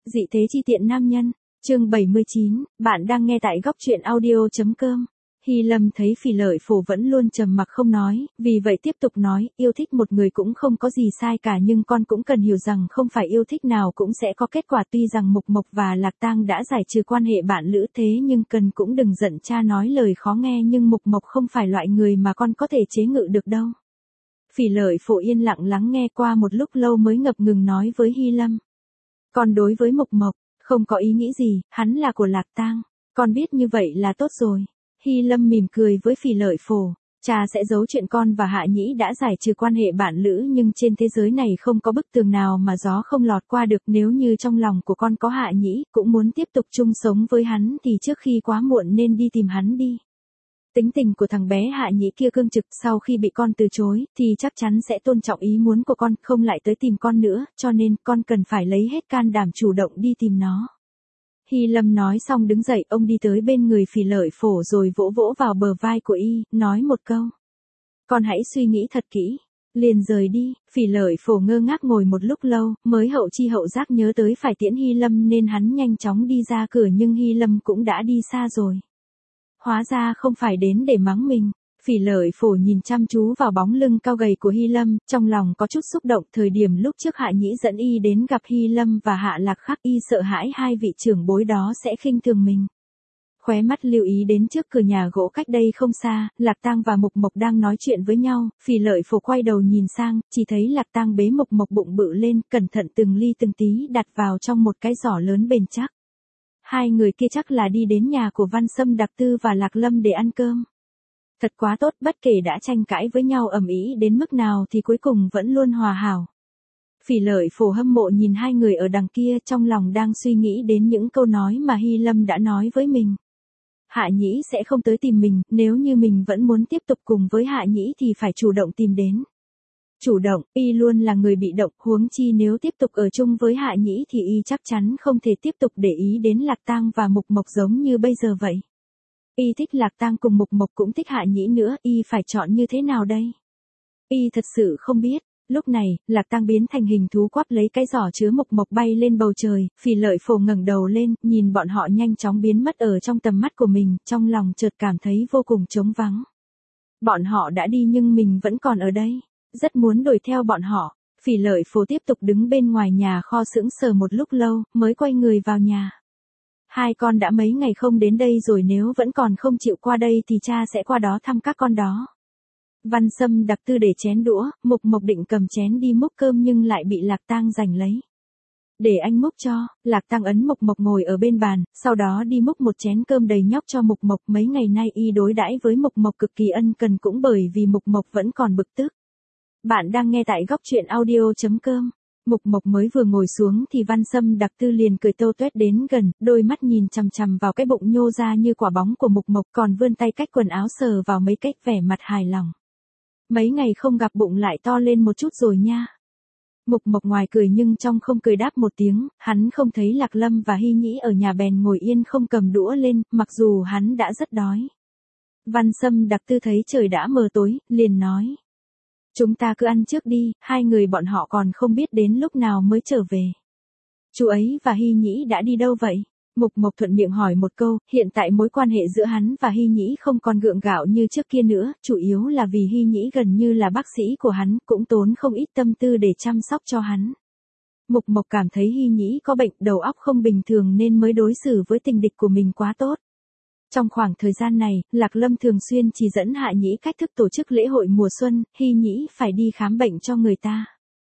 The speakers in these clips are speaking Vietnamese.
Dị thế chi tiện nam nhân, chương 79, bạn đang nghe tại góc truyện audio.com. Hy Lâm thấy Phỉ Lợi Phổ vẫn luôn trầm mặc không nói, vì vậy tiếp tục nói, yêu thích một người cũng không có gì sai cả, nhưng con cũng cần hiểu rằng không phải yêu thích nào cũng sẽ có kết quả. Tuy rằng Mục Mộc và Lạc Tang đã giải trừ quan hệ bạn lữ, thế nhưng cần cũng đừng giận cha nói lời khó nghe, nhưng Mục Mộc không phải loại người mà con có thể chế ngự được đâu. Phỉ Lợi Phổ yên lặng lắng nghe, qua một lúc lâu mới ngập ngừng nói với Hy Lâm. Con đối với Mục Mộc không có ý nghĩ gì, hắn là của Lạc Tang, con biết như vậy là tốt rồi. Hy Lâm mỉm cười với Phỉ Lợi Phổ, cha sẽ giấu chuyện con và Hạ Nhĩ đã giải trừ quan hệ bạn lữ, nhưng trên thế giới này không có bức tường nào mà gió không lọt qua được. Nếu như trong lòng của con có Hạ Nhĩ, cũng muốn tiếp tục chung sống với hắn, thì trước khi quá muộn nên đi tìm hắn đi. Tính tình của thằng bé Hạ Nhĩ kia cương trực, sau khi bị con từ chối, thì chắc chắn sẽ tôn trọng ý muốn của con, không lại tới tìm con nữa, cho nên con cần phải lấy hết can đảm chủ động đi tìm nó. Hy Lâm nói xong đứng dậy, ông đi tới bên người Phỉ Lợi Phổ rồi vỗ vỗ vào bờ vai của y, nói một câu. Con hãy suy nghĩ thật kỹ, liền rời đi. Phỉ Lợi Phổ ngơ ngác ngồi một lúc lâu, mới hậu chi hậu giác nhớ tới phải tiễn Hy Lâm nên hắn nhanh chóng đi ra cửa, nhưng Hy Lâm cũng đã đi xa rồi. Hóa ra không phải đến để mắng mình. Phỉ Lợi Phổ nhìn chăm chú vào bóng lưng cao gầy của Hy Lâm, trong lòng có chút xúc động. Thời điểm lúc trước Hạ Nhĩ dẫn y đến gặp Hy Lâm và Hạ Lạc Khắc, y sợ hãi hai vị trưởng bối đó sẽ khinh thường mình. Khóe mắt lưu ý đến trước cửa nhà gỗ cách đây không xa, Lạc Tang và Mục Mộc đang nói chuyện với nhau. Phỉ Lợi Phổ quay đầu nhìn sang, chỉ thấy Lạc Tang bế Mục Mộc bụng bự lên, cẩn thận từng ly từng tí đặt vào trong một cái giỏ lớn bền chắc. Hai người kia chắc là đi đến nhà của Văn Sâm Đặc Tư và Lạc Lâm để ăn cơm. Thật quá tốt, bất kể đã tranh cãi với nhau ầm ĩ đến mức nào thì cuối cùng vẫn luôn hòa hảo. Phỉ Lợi Phổ hâm mộ nhìn hai người ở đằng kia, trong lòng đang suy nghĩ đến những câu nói mà Hy Lâm đã nói với mình. Hạ Nhĩ sẽ không tới tìm mình, nếu như mình vẫn muốn tiếp tục cùng với Hạ Nhĩ thì phải chủ động tìm đến. Chủ động, y luôn là người bị động, huống chi nếu tiếp tục ở chung với Hạ Nhĩ thì y chắc chắn không thể tiếp tục để ý đến Lạc Tang và Mục Mộc giống như bây giờ vậy. Y thích Lạc Tang cùng Mục Mộc cũng thích Hạ Nhĩ nữa, y phải chọn như thế nào đây? Y thật sự không biết. Lúc này, Lạc Tang biến thành hình thú quắp lấy cái giỏ chứa Mục Mộc bay lên bầu trời. Phỉ Lợi Phổ ngẩng đầu lên, nhìn bọn họ nhanh chóng biến mất ở trong tầm mắt của mình, trong lòng chợt cảm thấy vô cùng trống vắng. Bọn họ đã đi nhưng mình vẫn còn ở đây, rất muốn đuổi theo bọn họ. Phỉ Lợi Phổ tiếp tục đứng bên ngoài nhà kho sững sờ một lúc lâu, mới quay người vào nhà. Hai con đã mấy ngày không đến đây rồi, nếu vẫn còn không chịu qua đây thì cha sẽ qua đó thăm các con đó. Văn Sâm Đặc Tư để chén đũa, Mục Mộc định cầm chén đi múc cơm nhưng lại bị Lạc Tang giành lấy. Để anh múc cho. Lạc Tang ấn Mục Mộc ngồi ở bên bàn, sau đó đi múc một chén cơm đầy nhóc cho Mục Mộc. Mấy ngày nay y đối đãi với Mục Mộc cực kỳ ân cần, cũng bởi vì Mục Mộc vẫn còn bực tức. Bạn đang nghe tại góc truyện audio.com. Mục Mộc mới vừa ngồi xuống thì Văn Sâm Đặc Tư liền cười tô toét đến gần, đôi mắt nhìn chằm chằm vào cái bụng nhô ra như quả bóng của Mục Mộc, còn vươn tay cách quần áo sờ vào mấy cách, vẻ mặt hài lòng. Mấy ngày không gặp bụng lại to lên một chút rồi nha. Mục Mộc ngoài cười nhưng trong không cười đáp một tiếng, hắn không thấy Lạc Lâm và Hy Nhĩ ở nhà bèn ngồi yên không cầm đũa lên, mặc dù hắn đã rất đói. Văn Sâm Đặc Tư thấy trời đã mờ tối, liền nói. Chúng ta cứ ăn trước đi, hai người bọn họ còn không biết đến lúc nào mới trở về. Chú ấy và Hy Nhĩ đã đi đâu vậy? Mục Mộc thuận miệng hỏi một câu, hiện tại mối quan hệ giữa hắn và Hy Nhĩ không còn gượng gạo như trước kia nữa, chủ yếu là vì Hy Nhĩ gần như là bác sĩ của hắn, cũng tốn không ít tâm tư để chăm sóc cho hắn. Mục Mộc cảm thấy Hy Nhĩ có bệnh đầu óc không bình thường nên mới đối xử với tình địch của mình quá tốt. Trong khoảng thời gian này, Lạc Lâm thường xuyên chỉ dẫn Hạ Nhĩ cách thức tổ chức lễ hội mùa xuân, Hy Nhĩ phải đi khám bệnh cho người ta.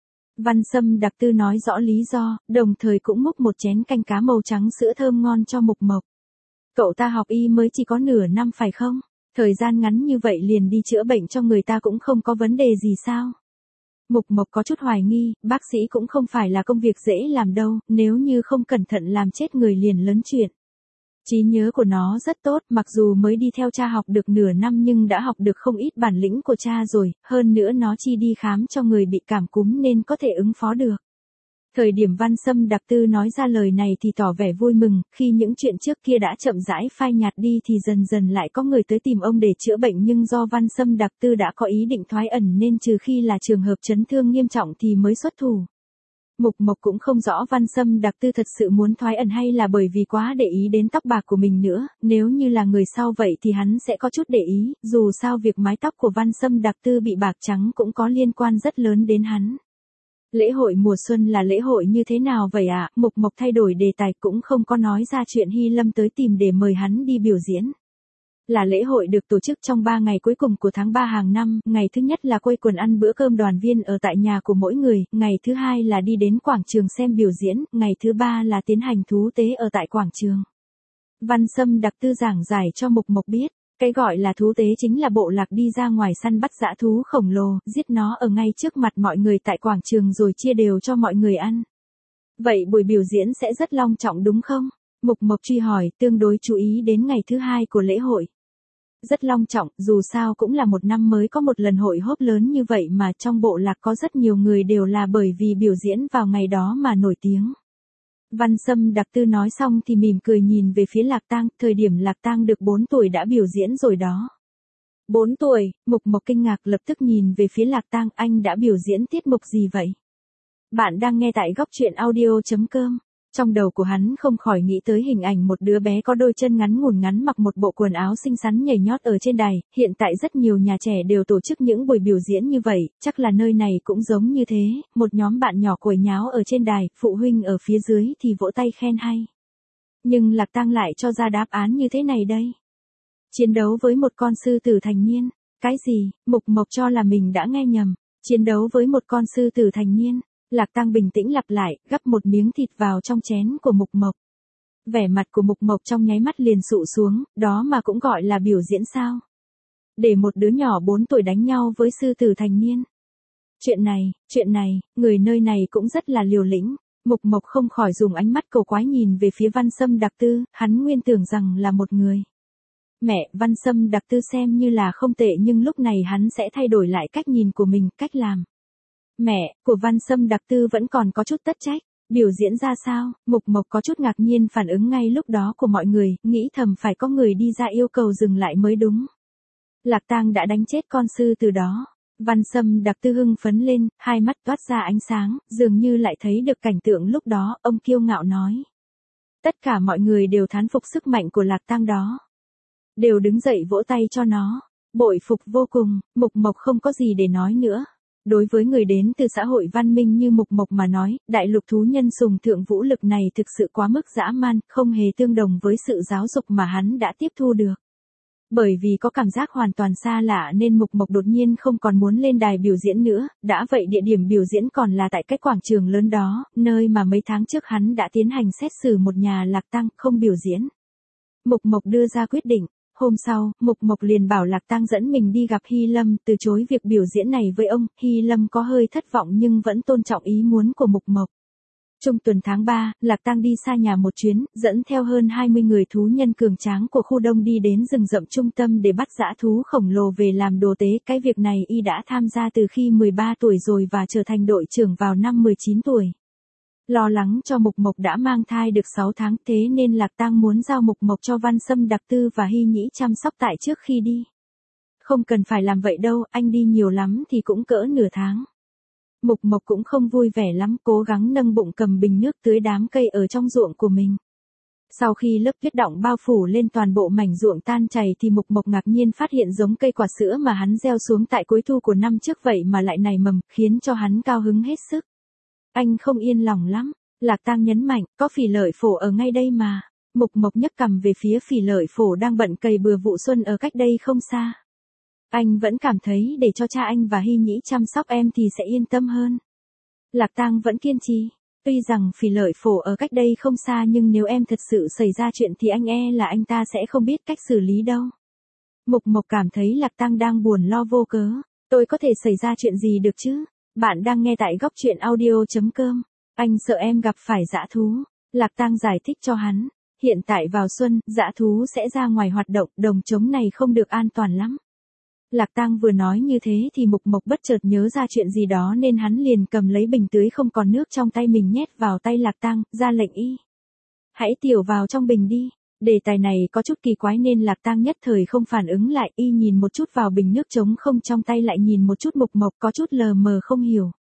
Văn Sâm Đặc Tư nói rõ lý do, đồng thời cũng múc một chén canh cá màu trắng sữa thơm ngon cho Mục Mộc. Cậu ta học y mới chỉ có nửa năm phải không? Thời gian ngắn như vậy liền đi chữa bệnh cho người ta cũng không có vấn đề gì sao? Mục Mộc có chút hoài nghi, bác sĩ cũng không phải là công việc dễ làm đâu, nếu như không cẩn thận làm chết người liền lớn chuyện. Trí nhớ của nó rất tốt, mặc dù mới đi theo cha học được nửa năm nhưng đã học được không ít bản lĩnh của cha rồi, hơn nữa nó chỉ đi khám cho người bị cảm cúm nên có thể ứng phó được. Thời điểm Văn Sâm Đặc Tư nói ra lời này thì tỏ vẻ vui mừng, khi những chuyện trước kia đã chậm rãi phai nhạt đi thì dần dần lại có người tới tìm ông để chữa bệnh, nhưng do Văn Sâm Đặc Tư đã có ý định thoái ẩn nên trừ khi là trường hợp chấn thương nghiêm trọng thì mới xuất thủ. Mục Mộc cũng không rõ Văn Sâm Đặc Tư thật sự muốn thoái ẩn hay là bởi vì quá để ý đến tóc bạc của mình nữa, nếu như là người sau vậy thì hắn sẽ có chút để ý, dù sao việc mái tóc của Văn Sâm Đặc Tư bị bạc trắng cũng có liên quan rất lớn đến hắn. Lễ hội mùa xuân là lễ hội như thế nào vậy ạ? Mục Mộc thay đổi đề tài cũng không có nói ra chuyện Hy Lâm tới tìm để mời hắn đi biểu diễn. Là lễ hội được tổ chức trong 3 ngày cuối cùng của tháng 3 hàng năm, ngày thứ nhất là quây quần ăn bữa cơm đoàn viên ở tại nhà của mỗi người, ngày thứ hai là đi đến quảng trường xem biểu diễn, ngày thứ ba là tiến hành thú tế ở tại quảng trường. Văn Sâm Đặc Tư giảng giải cho Mục Mộc biết, cái gọi là thú tế chính là bộ lạc đi ra ngoài săn bắt dã thú khổng lồ, giết nó ở ngay trước mặt mọi người tại quảng trường rồi chia đều cho mọi người ăn. Vậy buổi biểu diễn sẽ rất long trọng đúng không? Mục Mộc truy hỏi, tương đối chú ý đến ngày thứ hai của lễ hội. Rất long trọng, dù sao cũng là một năm mới có một lần hội hốp lớn như vậy mà trong bộ lạc có rất nhiều người đều là bởi vì biểu diễn vào ngày đó mà nổi tiếng. Văn Sâm Đặc Tư nói xong thì mỉm cười nhìn về phía Lạc Tang, thời điểm Lạc Tang được 4 tuổi đã biểu diễn rồi đó. 4 tuổi, Mục Mộc kinh ngạc lập tức nhìn về phía Lạc Tang, anh đã biểu diễn tiết mục gì vậy? Bạn đang nghe tại góc truyện audio.com. Trong đầu của hắn không khỏi nghĩ tới hình ảnh một đứa bé có đôi chân ngắn ngủn ngắn mặc một bộ quần áo xinh xắn nhảy nhót ở trên đài, hiện tại rất nhiều nhà trẻ đều tổ chức những buổi biểu diễn như vậy, chắc là nơi này cũng giống như thế, một nhóm bạn nhỏ quẩy nháo ở trên đài, phụ huynh ở phía dưới thì vỗ tay khen hay. Nhưng Lạc Tang lại cho ra đáp án như thế này đây. Chiến đấu với một con sư tử thành niên. Cái gì? Mục Mộc cho là mình đã nghe nhầm. Chiến đấu với một con sư tử thành niên. Lạc Tang bình tĩnh lặp lại, gắp một miếng thịt vào trong chén của Mục Mộc. Vẻ mặt của Mục Mộc trong nháy mắt liền sụ xuống, đó mà cũng gọi là biểu diễn sao? Để một đứa nhỏ 4 tuổi đánh nhau với sư tử thành niên. Chuyện này, người nơi này cũng rất là liều lĩnh. Mục Mộc không khỏi dùng ánh mắt cầu quái nhìn về phía Văn Sâm Đặc Tư, hắn nguyên tưởng rằng là một người. Mẹ, Văn Sâm Đặc Tư xem như là không tệ nhưng lúc này hắn sẽ thay đổi lại cách nhìn của mình, cách làm. Mẹ, của Văn Sâm Đặc Tư vẫn còn có chút tất trách. Biểu diễn ra sao? Mục Mộc có chút ngạc nhiên phản ứng ngay lúc đó của mọi người, nghĩ thầm phải có người đi ra yêu cầu dừng lại mới đúng. Lạc Tang đã đánh chết con sư từ đó. Văn Sâm Đặc Tư hưng phấn lên, hai mắt toát ra ánh sáng, dường như lại thấy được cảnh tượng lúc đó, ông kiêu ngạo nói. Tất cả mọi người đều thán phục sức mạnh của Lạc Tang đó. Đều đứng dậy vỗ tay cho nó. Bội phục vô cùng, Mục Mộc không có gì để nói nữa. Đối với người đến từ xã hội văn minh như Mục Mộc mà nói, đại lục thú nhân sùng thượng vũ lực này thực sự quá mức dã man, không hề tương đồng với sự giáo dục mà hắn đã tiếp thu được. Bởi vì có cảm giác hoàn toàn xa lạ nên Mục Mộc đột nhiên không còn muốn lên đài biểu diễn nữa, đã vậy địa điểm biểu diễn còn là tại cái quảng trường lớn đó, nơi mà mấy tháng trước hắn đã tiến hành xét xử một nhà Lạc Tang không biểu diễn. Mục Mộc đưa ra quyết định. Hôm sau, Mục Mộc liền bảo Lạc Tang dẫn mình đi gặp Hy Lâm, từ chối việc biểu diễn này với ông, Hy Lâm có hơi thất vọng nhưng vẫn tôn trọng ý muốn của Mục Mộc. Trung tuần tháng 3, Lạc Tang đi xa nhà một chuyến, dẫn theo hơn 20 người thú nhân cường tráng của khu đông đi đến rừng rậm trung tâm để bắt dã thú khổng lồ về làm đồ tế. Cái việc này y đã tham gia từ khi 13 tuổi rồi và trở thành đội trưởng vào năm 19 tuổi. Lo lắng cho Mục Mộc đã mang thai được 6 tháng thế nên Lạc Tang muốn giao Mục Mộc cho Văn Sâm Đặc Tư và Hy Nhĩ chăm sóc tại trước khi đi. Không cần phải làm vậy đâu, anh đi nhiều lắm thì cũng cỡ nửa tháng. Mục Mộc cũng không vui vẻ lắm, cố gắng nâng bụng cầm bình nước tưới đám cây ở trong ruộng của mình. Sau khi lớp tuyết đọng bao phủ lên toàn bộ mảnh ruộng tan chảy thì Mục Mộc ngạc nhiên phát hiện giống cây quả sữa mà hắn gieo xuống tại cuối thu của năm trước vậy mà lại nảy mầm, khiến cho hắn cao hứng hết sức. Anh không yên lòng lắm. Lạc Tang nhấn mạnh, có Phỉ Lợi Phổ ở ngay đây mà. Mục Mộc nhấc cằm về phía Phỉ Lợi Phổ đang bận cày bừa vụ xuân ở cách đây không xa. Anh vẫn cảm thấy để cho cha anh và Hy Nhĩ chăm sóc em thì sẽ yên tâm hơn. Lạc Tang vẫn kiên trì. Tuy rằng Phỉ Lợi Phổ ở cách đây không xa nhưng nếu em thật sự xảy ra chuyện thì anh là anh ta sẽ không biết cách xử lý đâu. Mục Mộc cảm thấy Lạc Tang đang buồn lo vô cớ. Tôi có thể xảy ra chuyện gì được chứ? Bạn đang nghe tại góc truyện audio.com. Anh sợ em gặp phải dã thú. Lạc Tang giải thích cho hắn. Hiện tại vào xuân, dã thú sẽ ra ngoài hoạt động, đồng trống này không được an toàn lắm. Lạc Tang vừa nói như thế thì Mục Mộc bất chợt nhớ ra chuyện gì đó nên hắn liền cầm lấy bình tưới không còn nước trong tay mình nhét vào tay Lạc Tang, ra lệnh y. Hãy tiểu vào trong bình đi. Đề tài này có chút kỳ quái nên Lạc Tang nhất thời không phản ứng lại, y nhìn một chút vào bình nước trống không trong tay lại nhìn một chút Mục Mộc có chút lờ mờ không hiểu.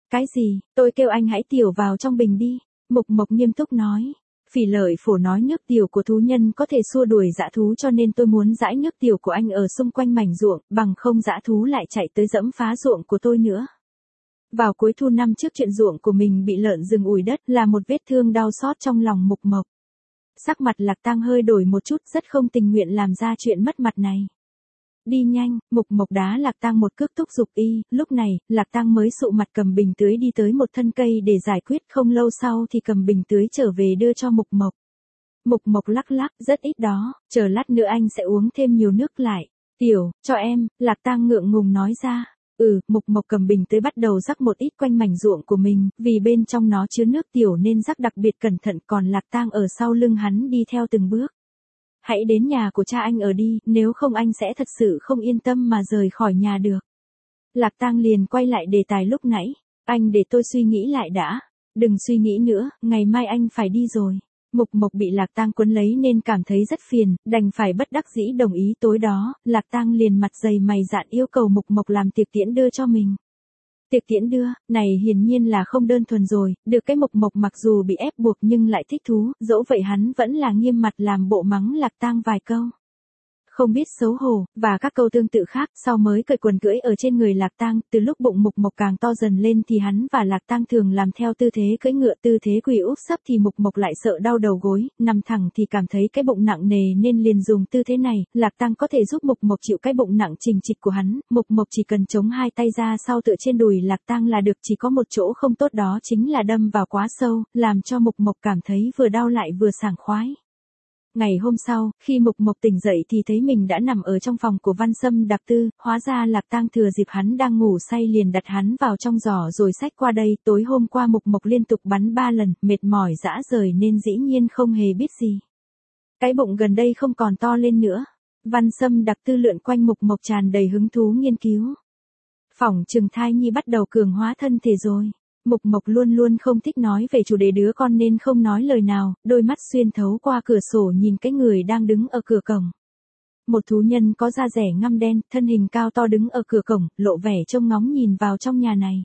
Cái gì, tôi kêu anh hãy tiểu vào trong bình đi. Mục Mộc nghiêm túc nói. Phỉ Lợi Phổ nói nước tiểu của thú nhân có thể xua đuổi dã thú cho nên tôi muốn rải nước tiểu của anh ở xung quanh mảnh ruộng, bằng không dã thú lại chạy tới dẫm phá ruộng của tôi nữa. Vào cuối thu năm trước chuyện ruộng của mình bị lợn rừng ủi đất là một vết thương đau xót trong lòng Mục Mộc. Sắc mặt Lạc Tang hơi đổi một chút, rất không tình nguyện làm ra chuyện mất mặt này. Đi nhanh, Mục Mộc đá Lạc Tang một cước thúc giục y, lúc này, Lạc Tang mới sụ mặt cầm bình tưới đi tới một thân cây để giải quyết, không lâu sau thì cầm bình tưới trở về đưa cho Mục Mộc. Mục Mộc lắc lắc, rất ít đó, chờ lát nữa anh sẽ uống thêm nhiều nước lại. Tiểu, cho em, Lạc Tang ngượng ngùng nói ra. Mục Mộc cầm bình tưới bắt đầu rắc một ít quanh mảnh ruộng của mình, vì bên trong nó chứa nước tiểu nên rắc đặc biệt cẩn thận, còn Lạc Tang ở sau lưng hắn đi theo từng bước. Hãy đến nhà của cha anh ở đi, nếu không anh sẽ thật sự không yên tâm mà rời khỏi nhà được. Lạc Tang liền quay lại đề tài lúc nãy. Anh để tôi suy nghĩ lại đã. Đừng suy nghĩ nữa, ngày mai anh phải đi rồi. Mục Mộc bị Lạc Tang quấn lấy nên cảm thấy rất phiền, đành phải bất đắc dĩ đồng ý. Tối đó, Lạc Tang liền mặt dày mày dạn yêu cầu Mục Mộc làm tiệc tiễn đưa cho mình. Tiệc tiễn đưa, này hiển nhiên là không đơn thuần rồi, được cái Mục Mộc mặc dù bị ép buộc nhưng lại thích thú, dẫu vậy hắn vẫn là nghiêm mặt làm bộ mắng Lạc Tang vài câu. Không biết xấu hổ, và các câu tương tự khác, sau mới cởi quần cưỡi ở trên người Lạc Tang, từ lúc bụng Mục Mộc càng to dần lên thì hắn và Lạc Tang thường làm theo tư thế cưỡi ngựa, tư thế quỳ úp sấp thì Mục Mộc lại sợ đau đầu gối, nằm thẳng thì cảm thấy cái bụng nặng nề nên liền dùng tư thế này, Lạc Tang có thể giúp Mục Mộc chịu cái bụng nặng trình trịch của hắn, Mục Mộc chỉ cần chống hai tay ra sau tựa trên đùi Lạc Tang là được, chỉ có một chỗ không tốt đó chính là đâm vào quá sâu, làm cho Mục Mộc cảm thấy vừa đau lại vừa sảng khoái. Ngày hôm sau, khi Mục Mộc tỉnh dậy thì thấy mình đã nằm ở trong phòng của Văn Sâm Đặc Tư, hóa ra Lạc Tang thừa dịp hắn đang ngủ say liền đặt hắn vào trong giỏ rồi xách qua đây. Tối hôm qua Mục Mộc liên tục bắn 3 lần, mệt mỏi rã rời nên dĩ nhiên không hề biết gì. Cái bụng gần đây không còn to lên nữa. Văn Sâm Đặc Tư lượn quanh Mục Mộc tràn đầy hứng thú nghiên cứu. Phỏng chừng thai nhi bắt đầu cường hóa thân thể rồi. Mục Mộc luôn luôn không thích nói về chủ đề đứa con nên không nói lời nào, đôi mắt xuyên thấu qua cửa sổ nhìn cái người đang đứng ở cửa cổng. Một thú nhân có da rẻ ngăm đen, thân hình cao to đứng ở cửa cổng, lộ vẻ trông ngóng nhìn vào trong nhà này.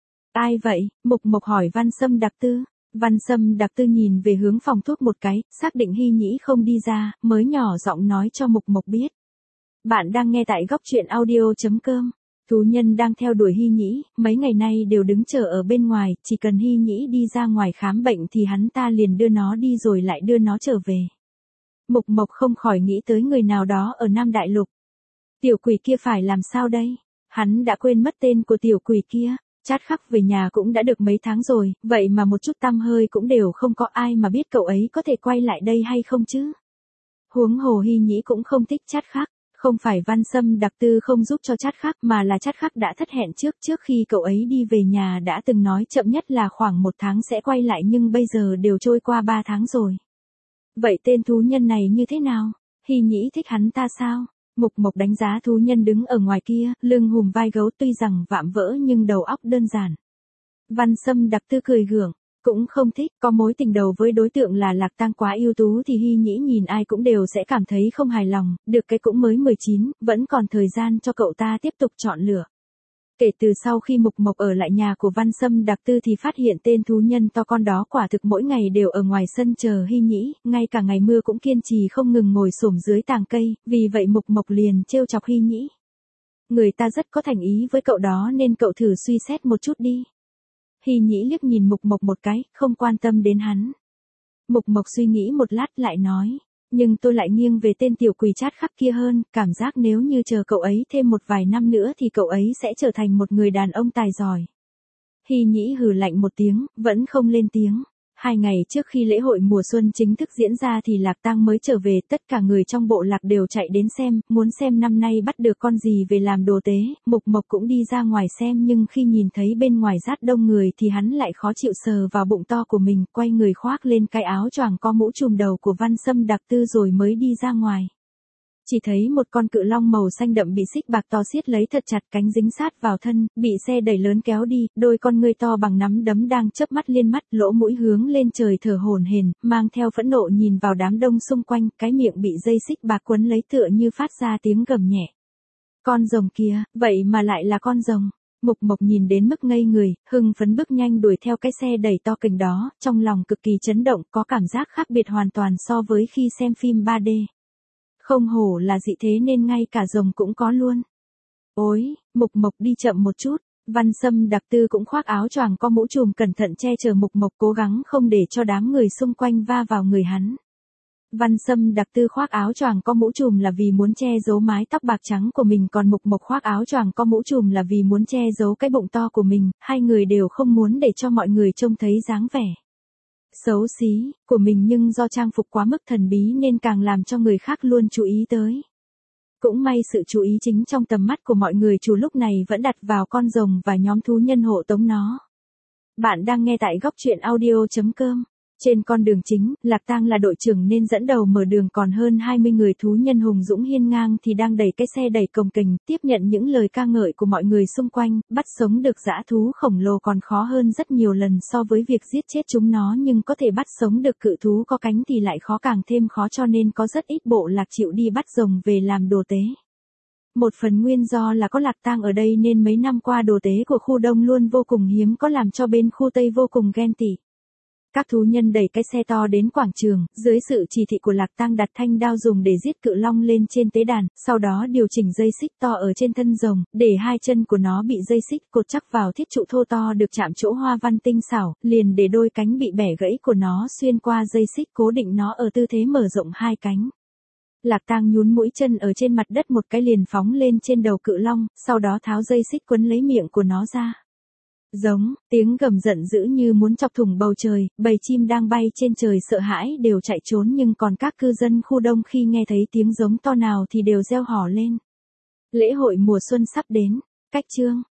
Ai vậy? Mục Mộc hỏi Văn Sâm Đặc Tư. Văn Sâm Đặc Tư nhìn về hướng phòng thuốc một cái, xác định Hy Nhĩ không đi ra, mới nhỏ giọng nói cho Mục Mộc biết. Bạn đang nghe tại góc truyện audio.com. Thú nhân đang theo đuổi Hy Nhĩ, mấy ngày nay đều đứng chờ ở bên ngoài, chỉ cần Hy Nhĩ đi ra ngoài khám bệnh thì hắn ta liền đưa nó đi rồi lại đưa nó trở về. Mục Mộc không khỏi nghĩ tới người nào đó ở Nam Đại Lục. Tiểu quỷ kia phải làm sao đây? Hắn đã quên mất tên của tiểu quỷ kia. Chát Khắc về nhà cũng đã được mấy tháng rồi, vậy mà một chút tăm hơi cũng đều không có, ai mà biết cậu ấy có thể quay lại đây hay không chứ? Huống hồ Hy Nhĩ cũng không thích Chát Khắc. Không phải Văn Sâm Đặc Tư không giúp cho Chát Khắc mà là Chát Khắc đã thất hẹn trước khi cậu ấy đi về nhà đã từng nói chậm nhất là khoảng 1 tháng sẽ quay lại nhưng bây giờ đều trôi qua 3 tháng rồi. Vậy tên thú nhân này như thế nào? Hy Nhĩ thích hắn ta sao? Mục Mộc đánh giá thú nhân đứng ở ngoài kia, lưng hùm vai gấu tuy rằng vạm vỡ nhưng đầu óc đơn giản. Văn Sâm Đặc Tư cười gượng. Cũng không thích, có mối tình đầu với đối tượng là Lạc Tang quá ưu tú thì Hy Nhĩ nhìn ai cũng đều sẽ cảm thấy không hài lòng, được cái cũng mới 19, vẫn còn thời gian cho cậu ta tiếp tục chọn lựa. Kể từ sau khi Mục Mộc ở lại nhà của Văn Sâm Đặc Tư thì phát hiện tên thú nhân to con đó quả thực mỗi ngày đều ở ngoài sân chờ Hy Nhĩ, ngay cả ngày mưa cũng kiên trì không ngừng ngồi xổm dưới tàng cây, vì vậy Mục Mộc liền trêu chọc Hy Nhĩ. Người ta rất có thành ý với cậu đó nên cậu thử suy xét một chút đi. Hy Nhĩ liếc nhìn Mục Mộc một cái, không quan tâm đến hắn. Mục Mộc suy nghĩ một lát lại nói, nhưng tôi lại nghiêng về tên tiểu quỷ Chát Khắc kia hơn, cảm giác nếu như chờ cậu ấy thêm một vài năm nữa thì cậu ấy sẽ trở thành một người đàn ông tài giỏi. Hy Nhĩ hừ lạnh một tiếng, vẫn không lên tiếng. 2 ngày trước khi lễ hội mùa xuân chính thức diễn ra thì Lạc Tang mới trở về, tất cả người trong bộ lạc đều chạy đến xem, muốn xem năm nay bắt được con gì về làm đồ tế. Mục Mộc cũng đi ra ngoài xem nhưng khi nhìn thấy bên ngoài rát đông người thì hắn lại khó chịu sờ vào bụng to của mình, quay người khoác lên cái áo choàng có mũ trùm đầu của Văn Sâm Đặc Tư rồi mới đi ra ngoài. Chỉ thấy một con cự long màu xanh đậm bị xích bạc to siết lấy thật chặt, cánh dính sát vào thân, bị xe đẩy lớn kéo đi, đôi con ngươi to bằng nắm đấm đang chớp mắt liên mắt, lỗ mũi hướng lên trời thở hổn hển, mang theo phẫn nộ nhìn vào đám đông xung quanh, cái miệng bị dây xích bạc quấn lấy tựa như phát ra tiếng gầm nhẹ. Con rồng kia, vậy mà lại là con rồng. Mục Mộc nhìn đến mức ngây người, hưng phấn bước nhanh đuổi theo cái xe đẩy to kình đó, trong lòng cực kỳ chấn động, có cảm giác khác biệt hoàn toàn so với khi xem phim 3D. Không hổ là dị thế nên ngay cả rồng cũng có luôn. Ôi, Mục Mộc đi chậm một chút. Văn Sâm Đặc Tư cũng khoác áo choàng có mũ trùm cẩn thận che chở Mục Mộc, cố gắng không để cho đám người xung quanh va vào người hắn. Văn Sâm Đặc Tư khoác áo choàng có mũ trùm là vì muốn che giấu mái tóc bạc trắng của mình, còn Mục Mộc khoác áo choàng có mũ trùm là vì muốn che giấu cái bụng to của mình, hai người đều không muốn để cho mọi người trông thấy dáng vẻ xấu xí của mình, nhưng do trang phục quá mức thần bí nên càng làm cho người khác luôn chú ý tới. Cũng may sự chú ý chính trong tầm mắt của mọi người chủ lúc này vẫn đặt vào con rồng và nhóm thú nhân hộ tống nó. Bạn đang nghe tại góc truyện audio.com. Trên con đường chính, Lạc Tang là đội trưởng nên dẫn đầu mở đường, còn hơn 20 người thú nhân hùng dũng hiên ngang thì đang đẩy cái xe đẩy cồng kềnh, tiếp nhận những lời ca ngợi của mọi người xung quanh. Bắt sống được dã thú khổng lồ còn khó hơn rất nhiều lần so với việc giết chết chúng nó, nhưng có thể bắt sống được cự thú có cánh thì lại khó, càng thêm khó, cho nên có rất ít bộ lạc chịu đi bắt rồng về làm đồ tế. Một phần nguyên do là có Lạc Tang ở đây nên mấy năm qua đồ tế của khu Đông luôn vô cùng hiếm có, làm cho bên khu Tây vô cùng ghen tị. Các thú nhân đẩy cái xe to đến quảng trường, dưới sự chỉ thị của Lạc Tang đặt thanh đao dùng để giết cự long lên trên tế đàn, sau đó điều chỉnh dây xích to ở trên thân rồng, để hai chân của nó bị dây xích cột chắc vào thiết trụ thô to được chạm chỗ hoa văn tinh xảo, liền để đôi cánh bị bẻ gãy của nó xuyên qua dây xích cố định nó ở tư thế mở rộng hai cánh. Lạc Tang nhún mũi chân ở trên mặt đất một cái liền phóng lên trên đầu cự long, sau đó tháo dây xích quấn lấy miệng của nó ra. Giống, tiếng gầm giận dữ như muốn chọc thủng bầu trời, bầy chim đang bay trên trời sợ hãi đều chạy trốn, nhưng còn các cư dân khu Đông khi nghe thấy tiếng giống to nào thì đều reo hò lên. Lễ hội mùa xuân sắp đến. Cách chương